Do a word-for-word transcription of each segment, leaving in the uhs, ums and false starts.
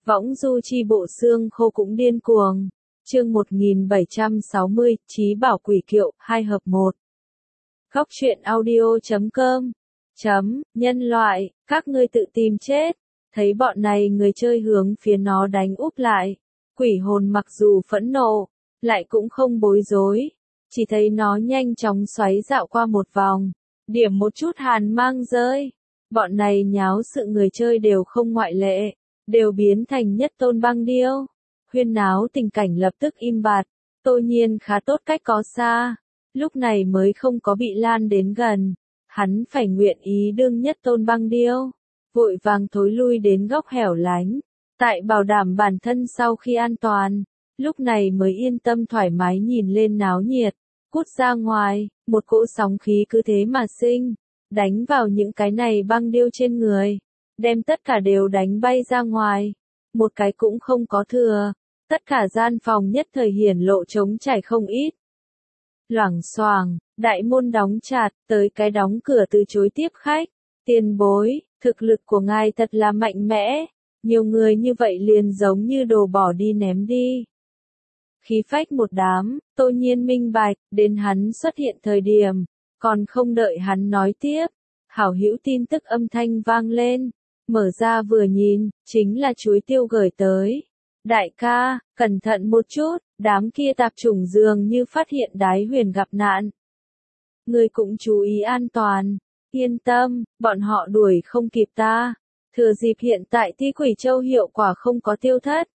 Võng du chi bộ xương khô cũng điên cuồng. Chương một nghìn bảy trăm sáu mươi, Chí bảo quỷ kiệu, hai hợp một. Góc truyện audio chấm com. Chấm, nhân loại, các ngươi tự tìm chết. Thấy bọn này người chơi hướng phía nó đánh úp lại. Quỷ hồn mặc dù phẫn nộ, lại cũng không bối rối. Chỉ thấy nó nhanh chóng xoáy dạo qua một vòng. Điểm một chút hàn mang rơi. Bọn này nháo sự người chơi đều không ngoại lệ. Đều biến thành nhất tôn băng điêu. Huyên náo tình cảnh lập tức im bặt. Tô Nhiên khá tốt cách có xa. Lúc này mới không có bị lan đến gần. Hắn phải nguyện ý đương nhất tôn băng điêu. Vội vàng thối lui đến góc hẻo lánh. Tại bảo đảm bản thân sau khi an toàn. Lúc này mới yên tâm thoải mái nhìn lên náo nhiệt. Cút ra ngoài, một cỗ sóng khí cứ thế mà sinh. Đánh vào những cái này băng điêu trên người. Đem tất cả đều đánh bay ra ngoài. Một cái cũng không có thừa. Tất cả gian phòng nhất thời hiển lộ trống trải không ít. Loảng xoảng, đại môn đóng chặt, tới cái đóng cửa từ chối tiếp khách. Tiền bối, thực lực của ngài thật là mạnh mẽ. Nhiều người như vậy liền giống như đồ bỏ đi ném đi. Khí phách một đám, Tô Nhiên minh bạch, đến hắn xuất hiện thời điểm. Còn không đợi hắn nói tiếp. Hảo hữu tin tức âm thanh vang lên. Mở ra vừa nhìn, chính là chuối tiêu gửi tới. Đại ca, cẩn thận một chút, đám kia tạp chủng dường như phát hiện đái huyền gặp nạn. Ngươi cũng chú ý an toàn, yên tâm, bọn họ đuổi không kịp ta. Thừa dịp hiện tại Ti Quỷ Châu hiệu quả không có tiêu thất.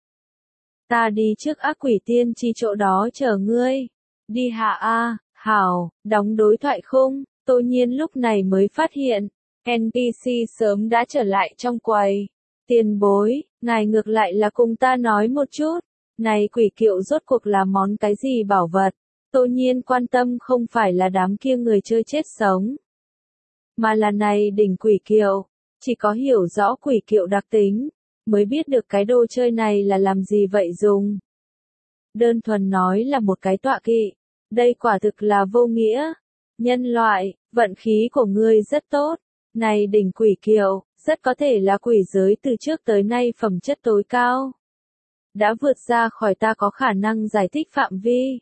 Ta đi trước ác quỷ tiên chi chỗ đó chờ ngươi. Đi hạ a, hảo, đóng đối thoại khung, Tô Nhiên lúc này mới phát hiện. en pê xê sớm đã trở lại trong quầy. Tiền bối, ngài ngược lại là cùng ta nói một chút. Này quỷ kiệu rốt cuộc là món cái gì bảo vật? Tô Nhiên quan tâm không phải là đám kia người chơi chết sống. Mà là này đỉnh quỷ kiệu. Chỉ có hiểu rõ quỷ kiệu đặc tính. Mới biết được cái đồ chơi này là làm gì vậy dùng. Đơn thuần nói là một cái tọa kỵ. Đây quả thực là vô nghĩa. Nhân loại, vận khí của ngươi rất tốt. Này đỉnh quỷ kiệu, rất có thể là quỷ giới từ trước tới nay phẩm chất tối cao. Đã vượt ra khỏi ta có khả năng giải thích phạm vi.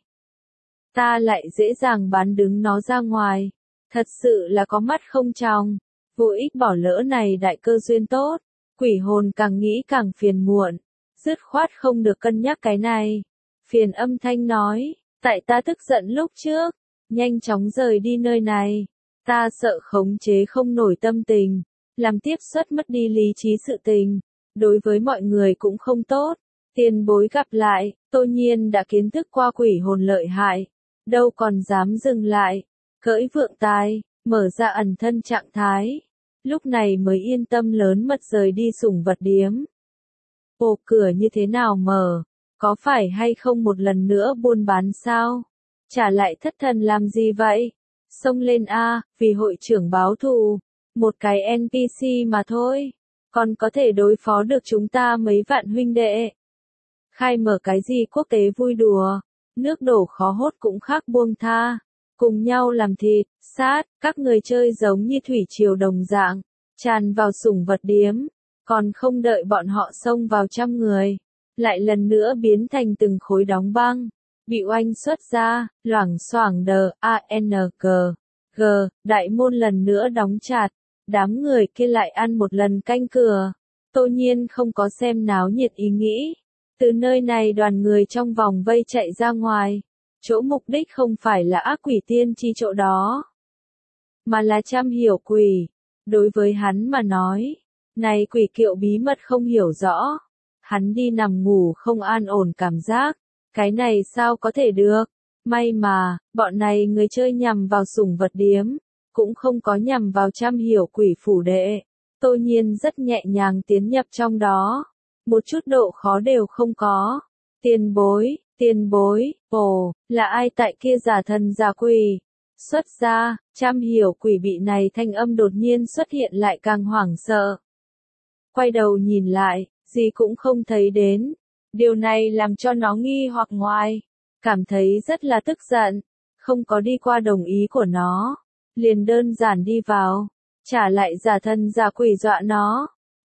Ta lại dễ dàng bán đứng nó ra ngoài. Thật sự là có mắt không tròng. Vô ích bỏ lỡ này đại cơ duyên tốt. Quỷ hồn càng nghĩ càng phiền muộn. Dứt khoát không được cân nhắc cái này. Phiền âm thanh nói, tại ta tức giận lúc trước. Nhanh chóng rời đi nơi này. Ta sợ khống chế không nổi tâm tình, làm tiếp xuất mất đi lý trí sự tình, đối với mọi người cũng không tốt. Tiền bối gặp lại, Tô Nhiên đã kiến thức qua quỷ hồn lợi hại, đâu còn dám dừng lại, cưỡi vượng tài, mở ra ẩn thân trạng thái, lúc này mới yên tâm lớn mật rời đi sủng vật điếm. Ồ, cửa như thế nào mở, có phải hay không một lần nữa buôn bán sao? Trả lại thất thần làm gì vậy? Xông lên a, vì hội trưởng báo thù, một cái en pê xê mà thôi, còn có thể đối phó được chúng ta mấy vạn huynh đệ. Khai mở cái gì quốc tế vui đùa, nước đổ khó hốt cũng khác buông tha, cùng nhau làm thịt, sát, các người chơi giống như thủy triều đồng dạng, tràn vào sủng vật điếm, còn không đợi bọn họ xông vào trăm người, lại lần nữa biến thành từng khối đóng băng. Bị oanh xuất ra, loảng xoảng đờ, a en giê, g, đại môn lần nữa đóng chặt, đám người kia lại ăn một lần canh cửa. Tô Nhiên không có xem náo nhiệt ý nghĩ. Từ nơi này đoàn người trong vòng vây chạy ra ngoài. Chỗ mục đích không phải là ác quỷ tiên chi chỗ đó. Mà là trăm hiểu quỷ. Đối với hắn mà nói, này quỷ kiệu bí mật không hiểu rõ. Hắn đi nằm ngủ không an ổn cảm giác. Cái này sao có thể được? May mà, bọn này người chơi nhằm vào sủng vật điếm, cũng không có nhằm vào trăm hiểu quỷ phủ đệ. Tô Nhiên rất nhẹ nhàng tiến nhập trong đó. Một chút độ khó đều không có. Tiền bối, tiền bối, ồ, là ai tại kia giả thần giả quỷ? Xuất ra, trăm hiểu quỷ bị này thanh âm đột nhiên xuất hiện lại càng hoảng sợ. Quay đầu nhìn lại, gì cũng không thấy đến. Điều này làm cho nó nghi hoặc ngoài, cảm thấy rất là tức giận, không có đi qua đồng ý của nó, liền đơn giản đi vào, trả lại giả thân giả quỷ dọa nó.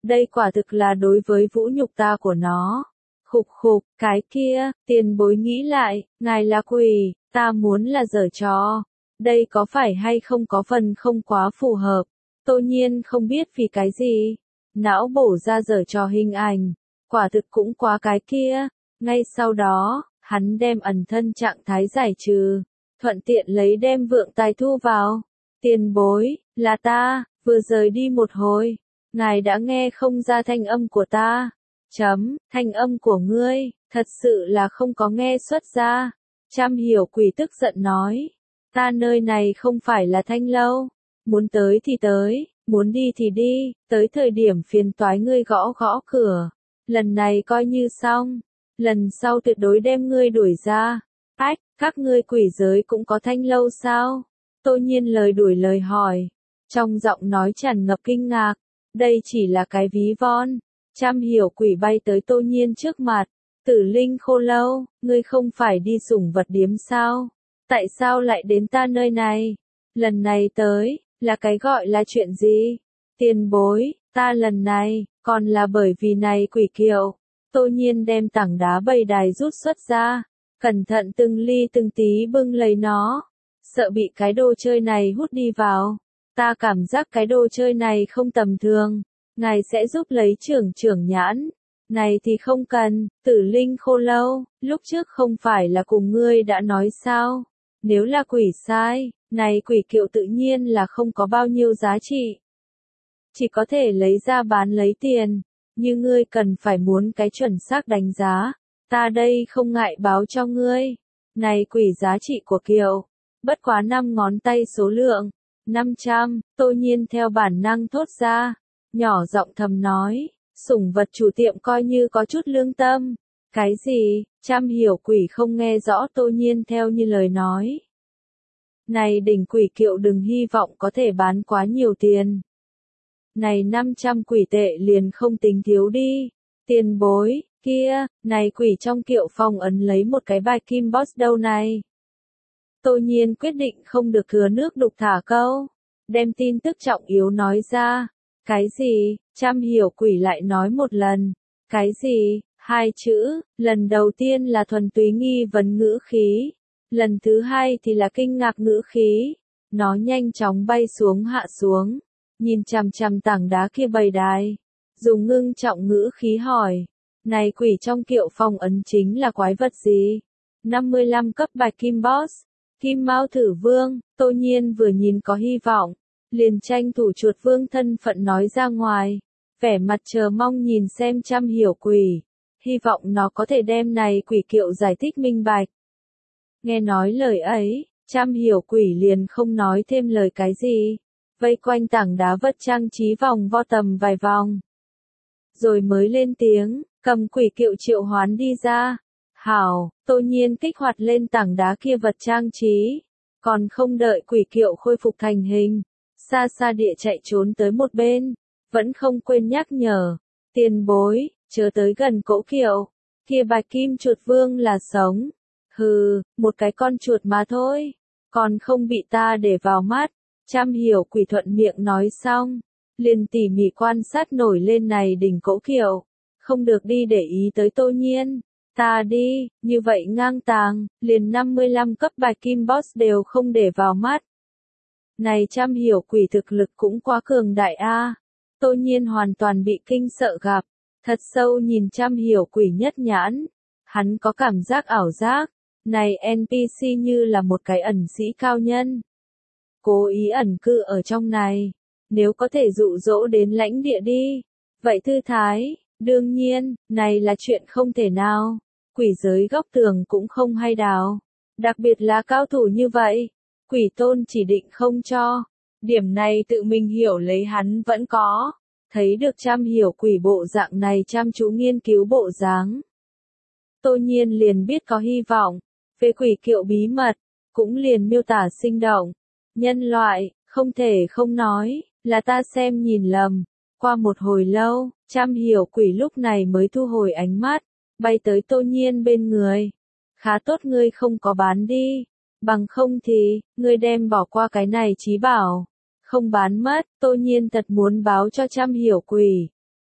Đây quả thực là đối với vũ nhục ta của nó. Khục khục, cái kia, tiền bối nghĩ lại, ngài là quỷ, ta muốn là giở trò. Đây có phải hay không có phần không quá phù hợp. Tô Nhiên không biết vì cái gì. Não bổ ra giở trò hình ảnh. Quả thực cũng quá cái kia. Ngay sau đó, hắn đem ẩn thân trạng thái giải trừ. Thuận tiện lấy đem vượng tài thu vào. Tiền bối, là ta, vừa rời đi một hồi. Ngài đã nghe không ra thanh âm của ta. Chấm, thanh âm của ngươi, thật sự là không có nghe xuất ra. Trăm hiểu quỷ tức giận nói. Ta nơi này không phải là thanh lâu. Muốn tới thì tới, muốn đi thì đi, tới thời điểm phiền toái ngươi gõ gõ cửa. Lần này coi như xong. Lần sau tuyệt đối đem ngươi đuổi ra. Ách, các ngươi quỷ giới cũng có thanh lâu sao? Tô Nhiên lời đuổi lời hỏi. Trong giọng nói tràn ngập kinh ngạc. Đây chỉ là cái ví von. Trăm hiểu quỷ bay tới Tô Nhiên trước mặt. Tử linh khô lâu, ngươi không phải đi sủng vật điếm sao? Tại sao lại đến ta nơi này? Lần này tới, là cái gọi là chuyện gì? Tiền bối, ta lần này, còn là bởi vì này quỷ kiệu. Tô Nhiên đem tảng đá bầy đài rút xuất ra. Cẩn thận từng ly từng tí bưng lấy nó. Sợ bị cái đồ chơi này hút đi vào. Ta cảm giác cái đồ chơi này không tầm thường. Ngài sẽ giúp lấy trưởng trưởng nhãn. Này thì không cần, tử linh khô lâu, lúc trước không phải là cùng ngươi đã nói sao? Nếu là quỷ sai, này quỷ kiệu tự nhiên là không có bao nhiêu giá trị. Chỉ có thể lấy ra bán lấy tiền, như ngươi cần phải muốn cái chuẩn xác đánh giá. Ta đây không ngại báo cho ngươi. Này quỷ giá trị của kiệu, bất quá năm ngón tay số lượng, năm trăm, Tô Nhiên theo bản năng thốt ra, nhỏ giọng thầm nói, sủng vật chủ tiệm coi như có chút lương tâm. Cái gì? Trăm hiểu quỷ không nghe rõ Tô Nhiên theo như lời nói. Này đỉnh quỷ kiệu đừng hy vọng có thể bán quá nhiều tiền. Này năm trăm quỷ tệ liền không tính thiếu đi. Tiền bối, kia, này quỷ trong kiệu phong ấn lấy một cái bài kim boss đâu này. Tô Nhiên quyết định không được thừa nước đục thả câu. Đem tin tức trọng yếu nói ra. Cái gì? Trăm hiểu quỷ lại nói một lần. Cái gì? Hai chữ, lần đầu tiên là thuần túy nghi vấn ngữ khí. Lần thứ hai thì là kinh ngạc ngữ khí. Nó nhanh chóng bay xuống hạ xuống. Nhìn chằm chằm tảng đá kia bầy đài. Dùng ngưng trọng ngữ khí hỏi. Này quỷ trong kiệu phong ấn chính là quái vật gì? năm mươi lăm cấp bạch kim boss. Kim Mao Thử Vương, Tô Nhiên vừa nhìn có hy vọng. Liền tranh thủ chuột vương thân phận nói ra ngoài. Vẻ mặt chờ mong nhìn xem trăm hiểu quỷ. Hy vọng nó có thể đem này quỷ kiệu giải thích minh bạch. Nghe nói lời ấy, trăm hiểu quỷ liền không nói thêm lời cái gì. Vây quanh tảng đá vật trang trí vòng vo tầm vài vòng. Rồi mới lên tiếng, cầm quỷ kiệu triệu hoán đi ra. Hảo, Tô Nhiên kích hoạt lên tảng đá kia vật trang trí. Còn không đợi quỷ kiệu khôi phục thành hình. Xa xa địa chạy trốn tới một bên. Vẫn không quên nhắc nhở. Tiền bối, chớ tới gần cỗ kiệu. Kia bạch kim chuột vương là sống. Hừ, một cái con chuột mà thôi. Còn không bị ta để vào mắt. Trăm hiểu quỷ thuận miệng nói xong. Liền tỉ mỉ quan sát nổi lên này đỉnh cỗ kiệu. Không được đi để ý tới Tô Nhiên. Ta đi, như vậy ngang tàng, liền năm mươi lăm cấp bạch kim boss đều không để vào mắt. Này trăm hiểu quỷ thực lực cũng quá cường đại a. Tô Nhiên hoàn toàn bị kinh sợ gặp. Thật sâu nhìn trăm hiểu quỷ nhất nhãn. Hắn có cảm giác ảo giác. Này en pê xê như là một cái ẩn sĩ cao nhân. Cố ý ẩn cư ở trong này. Nếu có thể dụ dỗ đến lãnh địa đi. Vậy thư thái, đương nhiên, này là chuyện không thể nào. Quỷ giới góc tường cũng không hay đào. Đặc biệt là cao thủ như vậy. Quỷ tôn chỉ định không cho. Điểm này tự mình hiểu lấy hắn vẫn có. Thấy được trăm hiểu quỷ bộ dạng này chăm chú nghiên cứu bộ dáng. Tô Nhiên liền biết có hy vọng. Về quỷ kiệu bí mật, cũng liền miêu tả sinh động. Nhân loại, không thể không nói, là ta xem nhìn lầm. Qua một hồi lâu, trăm hiểu quỷ lúc này mới thu hồi ánh mắt, bay tới Tô Nhiên bên người. Khá tốt ngươi không có bán đi, bằng không thì, ngươi đem bỏ qua cái này chí bảo. Không bán mất, Tô Nhiên thật muốn báo cho trăm hiểu quỷ.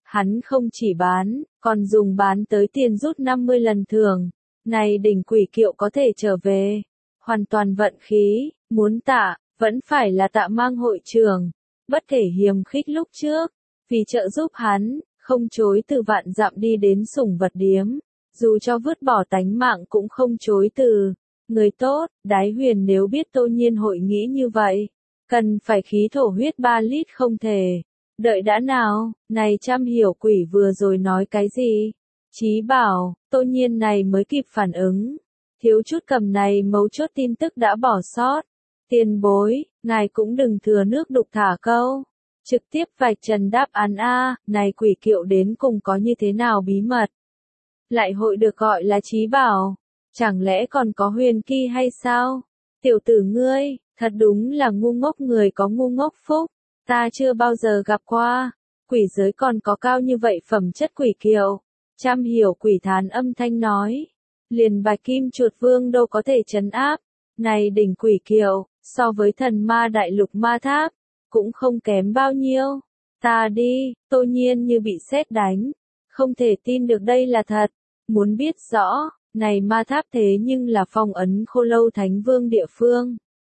Hắn không chỉ bán, còn dùng bán tới tiền rút năm mươi lần thưởng. Này đỉnh quỷ kiệu có thể trở về. Hoàn toàn vận khí, muốn tạ, vẫn phải là tạ mang hội trưởng. Bất thể hiềm khích lúc trước, vì trợ giúp hắn, không chối từ vạn dặm đi đến sủng vật điếm. Dù cho vứt bỏ tánh mạng cũng không chối từ. Người tốt, Đái Huyền nếu biết Tô Nhiên hội nghĩ như vậy, cần phải khí thổ huyết ba lít không thể. Đợi đã nào, này trăm hiểu quỷ vừa rồi nói cái gì? Chí bảo, Tô Nhiên này mới kịp phản ứng. Thiếu chút cầm này mấu chốt tin tức đã bỏ sót. Tiền bối, ngài cũng đừng thừa nước đục thả câu. Trực tiếp vạch trần đáp án A, này quỷ kiệu đến cùng có như thế nào bí mật. Lại hội được gọi là chí bảo. Chẳng lẽ còn có huyền kỳ hay sao? Tiểu tử ngươi, thật đúng là ngu ngốc người có ngu ngốc phúc. Ta chưa bao giờ gặp qua. Quỷ giới còn có cao như vậy phẩm chất quỷ kiệu. Trăm hiểu quỷ thán âm thanh nói. Liền bạch kim chuột vương đâu có thể trấn áp. Này đỉnh quỷ kiệu, so với thần ma đại lục ma tháp, cũng không kém bao nhiêu. Ta đi, Tô Nhiên như bị sét đánh. Không thể tin được đây là thật. Muốn biết rõ, này ma tháp thế nhưng là phong ấn Khô Lâu Thánh Vương địa phương.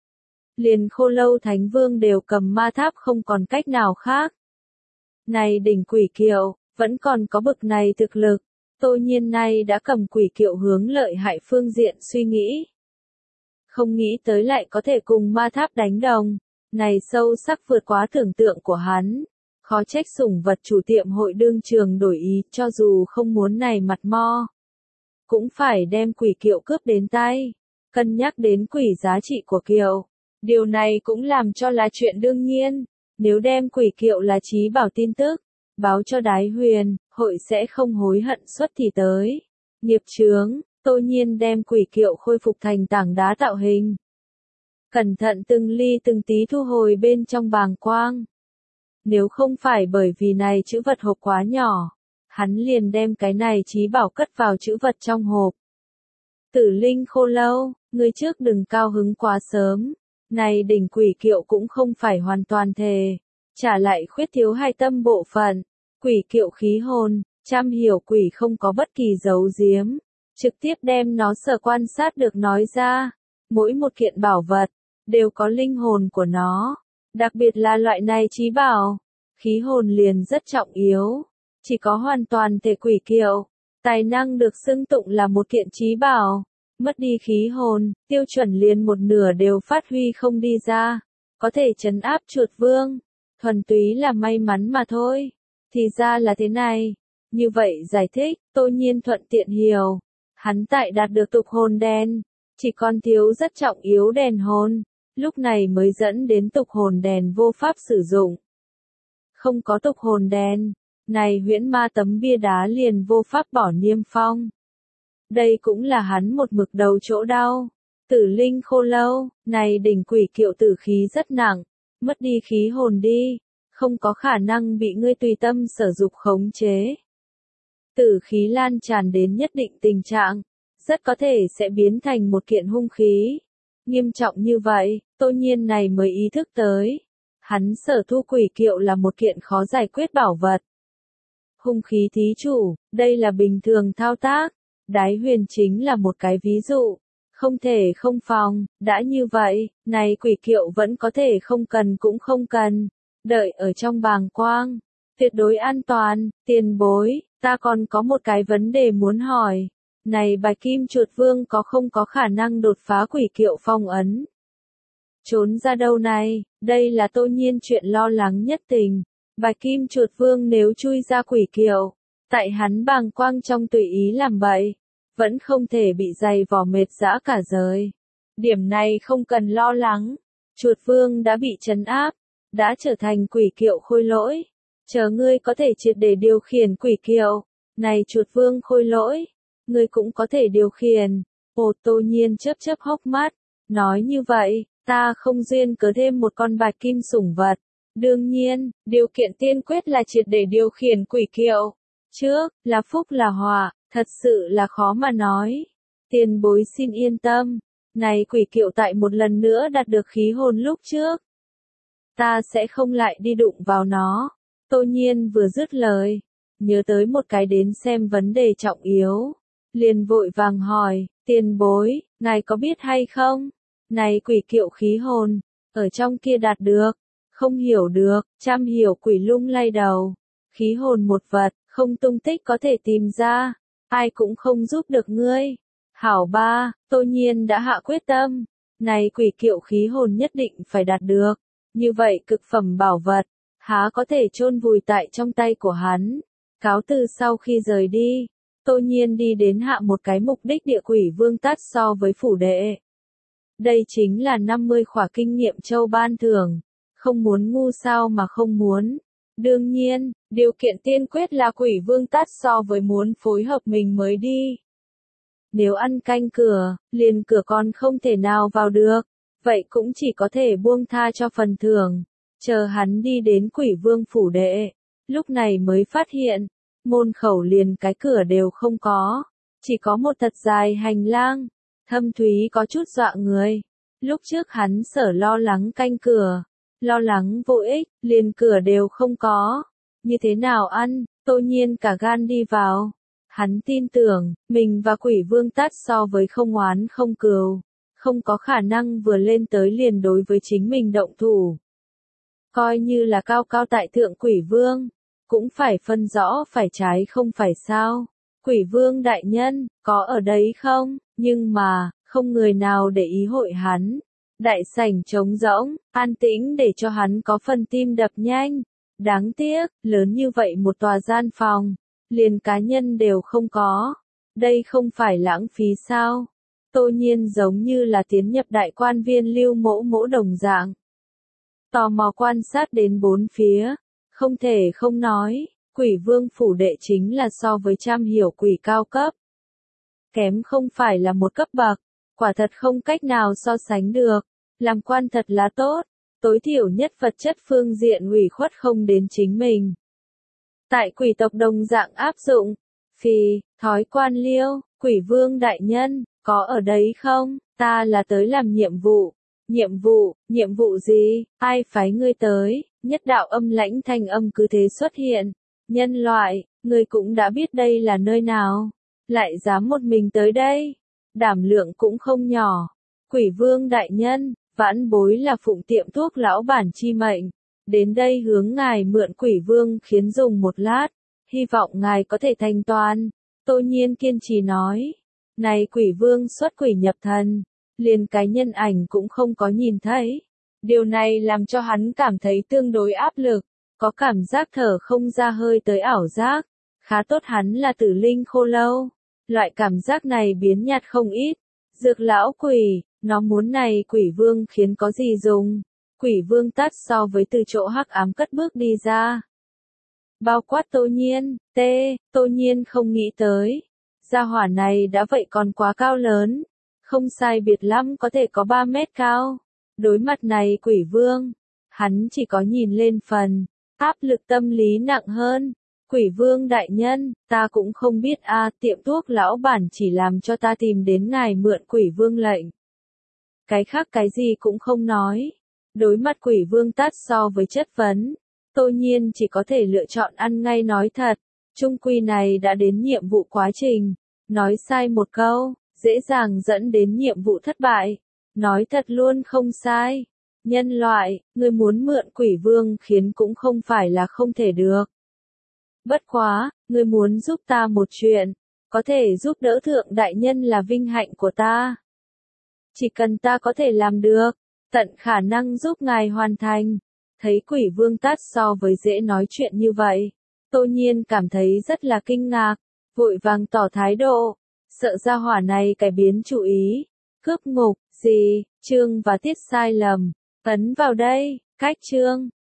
Liền Khô Lâu Thánh Vương đều cầm ma tháp không còn cách nào khác. Này đỉnh quỷ kiệu, vẫn còn có bực này thực lực. Tô Nhiên này đã cầm quỷ kiệu hướng lợi hại phương diện suy nghĩ. Không nghĩ tới lại có thể cùng ma tháp đánh đồng. Này sâu sắc vượt quá tưởng tượng của hắn. Khó trách sủng vật chủ tiệm hội đương trường đổi ý cho dù không muốn này mặt mo. Cũng phải đem quỷ kiệu cướp đến tay. Cân nhắc đến quỷ giá trị của kiệu. Điều này cũng làm cho là chuyện đương nhiên. Nếu đem quỷ kiệu là chí bảo tin tức, báo cho Đái Huyền, hội sẽ không hối hận suốt thì tới. Nghiệp chướng, Tô Nhiên đem quỷ kiệu khôi phục thành tảng đá tạo hình. Cẩn thận từng ly từng tí thu hồi bên trong bàng quang. Nếu không phải bởi vì này chữ vật hộp quá nhỏ, hắn liền đem cái này chí bảo cất vào chữ vật trong hộp. Tử linh khô lâu, người trước đừng cao hứng quá sớm. Này đỉnh quỷ kiệu cũng không phải hoàn toàn thề. Trả lại khuyết thiếu hai tâm bộ phận. Quỷ kiệu khí hồn, trăm hiểu quỷ không có bất kỳ giấu giếm. Trực tiếp đem nó sở quan sát được nói ra. Mỗi một kiện bảo vật, đều có linh hồn của nó. Đặc biệt là loại này chí bảo. Khí hồn liền rất trọng yếu. Chỉ có hoàn toàn thể quỷ kiệu. Tài năng được xưng tụng là một kiện chí bảo. Mất đi khí hồn, tiêu chuẩn liền một nửa đều phát huy không đi ra. Có thể trấn áp chuột vương. Thuần túy là may mắn mà thôi. Thì ra là thế này. Như vậy giải thích, Tô Nhiên thuận tiện hiểu. Hắn tại đạt được tục hồn đèn. Chỉ còn thiếu rất trọng yếu đèn hồn. Lúc này mới dẫn đến tục hồn đèn vô pháp sử dụng. Không có tục hồn đèn. Này huyễn ma tấm bia đá liền vô pháp bỏ niêm phong. Đây cũng là hắn một mực đầu chỗ đau. Tử linh khô lâu, này đỉnh quỷ kiệu tử khí rất nặng. Mất đi khí hồn đi. Không có khả năng bị ngươi tùy tâm sở dục khống chế. Tử khí lan tràn đến nhất định tình trạng. Rất có thể sẽ biến thành một kiện hung khí. Nghiêm trọng như vậy, Tô Nhiên này mới ý thức tới. Hắn sở thu quỷ kiệu là một kiện khó giải quyết bảo vật. Hung khí thí chủ, đây là bình thường thao tác. Đái Huyền chính là một cái ví dụ. Không thể không phòng, đã như vậy, này quỷ kiệu vẫn có thể không cần cũng không cần. Đợi ở trong bàng quang. Tuyệt đối an toàn, tiền bối, ta còn có một cái vấn đề muốn hỏi. Này bạch kim chuột vương có không có khả năng đột phá quỷ kiệu phong ấn? Trốn ra đâu này, đây là Tô Nhiên chuyện lo lắng nhất tình. Bạch kim chuột vương nếu chui ra quỷ kiệu, tại hắn bàng quang trong tùy ý làm bậy, vẫn không thể bị dày vò mệt dã cả đời. Điểm này không cần lo lắng. Chuột vương đã bị trấn áp, đã trở thành quỷ kiệu khôi lỗi. Chờ ngươi có thể triệt để điều khiển quỷ kiệu. Này chuột vương khôi lỗi, ngươi cũng có thể điều khiển. Ồ, Tô Nhiên chớp chớp hốc mắt, nói như vậy, ta không duyên cớ thêm một con bạch kim sủng vật. Đương nhiên, điều kiện tiên quyết là triệt để điều khiển quỷ kiệu. Trước, là phúc là họa, thật sự là khó mà nói. Tiền bối xin yên tâm, này quỷ kiệu tại một lần nữa đạt được khí hồn lúc trước. Ta sẽ không lại đi đụng vào nó. Tô Nhiên vừa dứt lời, nhớ tới một cái đến xem vấn đề trọng yếu. Liền vội vàng hỏi, tiền bối, ngài có biết hay không? Này quỷ kiệu khí hồn, ở trong kia đạt được, không hiểu được, trăm hiểu quỷ lung lay đầu. Khí hồn một vật, không tung tích có thể tìm ra, ai cũng không giúp được ngươi. Hảo ba, Tô Nhiên đã hạ quyết tâm, này quỷ kiệu khí hồn nhất định phải đạt được, như vậy cực phẩm bảo vật, há có thể chôn vùi tại trong tay của hắn. Cáo từ sau khi rời đi, Tô Nhiên đi đến hạ một cái mục đích địa quỷ vương tát so với phủ đệ. Đây chính là năm mươi khỏa kinh nghiệm châu ban thưởng, không muốn ngu sao mà không muốn. Đương nhiên, điều kiện tiên quyết là quỷ vương tát so với muốn phối hợp mình mới đi. Nếu ăn canh cửa, liền cửa còn không thể nào vào được, vậy cũng chỉ có thể buông tha cho phần thưởng, chờ hắn đi đến quỷ vương phủ đệ. Lúc này mới phát hiện, môn khẩu liền cái cửa đều không có, chỉ có một thật dài hành lang, thâm thúy có chút dọa người. Lúc trước hắn sở lo lắng canh cửa, lo lắng vô ích, liền cửa đều không có. Như thế nào ăn, Tô Nhiên cả gan đi vào. Hắn tin tưởng, mình và quỷ vương tát so với không oán không cừu, không có khả năng vừa lên tới liền đối với chính mình động thủ. Coi như là cao cao tại thượng quỷ vương, cũng phải phân rõ phải trái không phải sao. Quỷ vương đại nhân, có ở đấy không? Nhưng mà, không người nào để ý hội hắn. Đại sảnh trống rỗng, an tĩnh để cho hắn có phần tim đập nhanh. Đáng tiếc, lớn như vậy một tòa gian phòng, liền cá nhân đều không có. Đây không phải lãng phí sao? Tô Nhiên giống như là tiến nhập đại quan viên Lưu Mỗ Mỗ đồng dạng. Tò mò quan sát đến bốn phía, không thể không nói, quỷ vương phủ đệ chính là so với trăm hiểu quỷ cao cấp. Kém không phải là một cấp bậc, quả thật không cách nào so sánh được, làm quan thật là tốt, tối thiểu nhất vật chất phương diện ủy khuất không đến chính mình. Tại quỷ tộc đồng dạng áp dụng, phì, thói quan liêu, quỷ vương đại nhân, có ở đấy không, ta là tới làm nhiệm vụ. Nhiệm vụ, nhiệm vụ gì, ai phái ngươi tới, nhất đạo âm lãnh thanh âm cứ thế xuất hiện. Nhân loại, ngươi cũng đã biết đây là nơi nào, lại dám một mình tới đây, đảm lượng cũng không nhỏ. Quỷ vương đại nhân, vãn bối là phụng tiệm thuốc lão bản chi mệnh, đến đây hướng ngài mượn quỷ vương khiến dùng một lát, hy vọng ngài có thể thành toàn. Tô Nhiên kiên trì nói, này quỷ vương xuất quỷ nhập thần, liền cái nhân ảnh cũng không có nhìn thấy. Điều này làm cho hắn cảm thấy tương đối áp lực, có cảm giác thở không ra hơi tới ảo giác. Khá tốt hắn là tử linh khô lâu, loại cảm giác này biến nhạt không ít. Dược lão quỷ, nó muốn này quỷ vương khiến có gì dùng. Quỷ vương tát so với từ chỗ hắc ám cất bước đi ra. Bao quát Tô Nhiên, tê, Tô Nhiên không nghĩ tới. Gia hỏa này đã vậy còn quá cao lớn. Không sai biệt lắm có thể có ba mét cao. Đối mặt này quỷ vương, hắn chỉ có nhìn lên phần, áp lực tâm lý nặng hơn. Quỷ vương đại nhân, ta cũng không biết a, tiệm thuốc lão bản chỉ làm cho ta tìm đến ngài mượn quỷ vương lệnh. Cái khác cái gì cũng không nói. Đối mặt quỷ vương tát so với chất vấn, Tô Nhiên chỉ có thể lựa chọn ăn ngay nói thật. Trung quy này đã đến nhiệm vụ quá trình. Nói sai một câu, dễ dàng dẫn đến nhiệm vụ thất bại. Nói thật luôn không sai. Nhân loại, người muốn mượn quỷ vương khiến cũng không phải là không thể được. Bất quá, người muốn giúp ta một chuyện, có thể giúp đỡ thượng đại nhân là vinh hạnh của ta. Chỉ cần ta có thể làm được, tận khả năng giúp ngài hoàn thành. Thấy quỷ vương tát so với dễ nói chuyện như vậy, Tô Nhiên cảm thấy rất là kinh ngạc, vội vàng tỏ thái độ, sợ gia hỏa này cải biến chủ ý. Cướp ngục, gì, chương và tiết sai lầm, ấn vào đây, cách chương.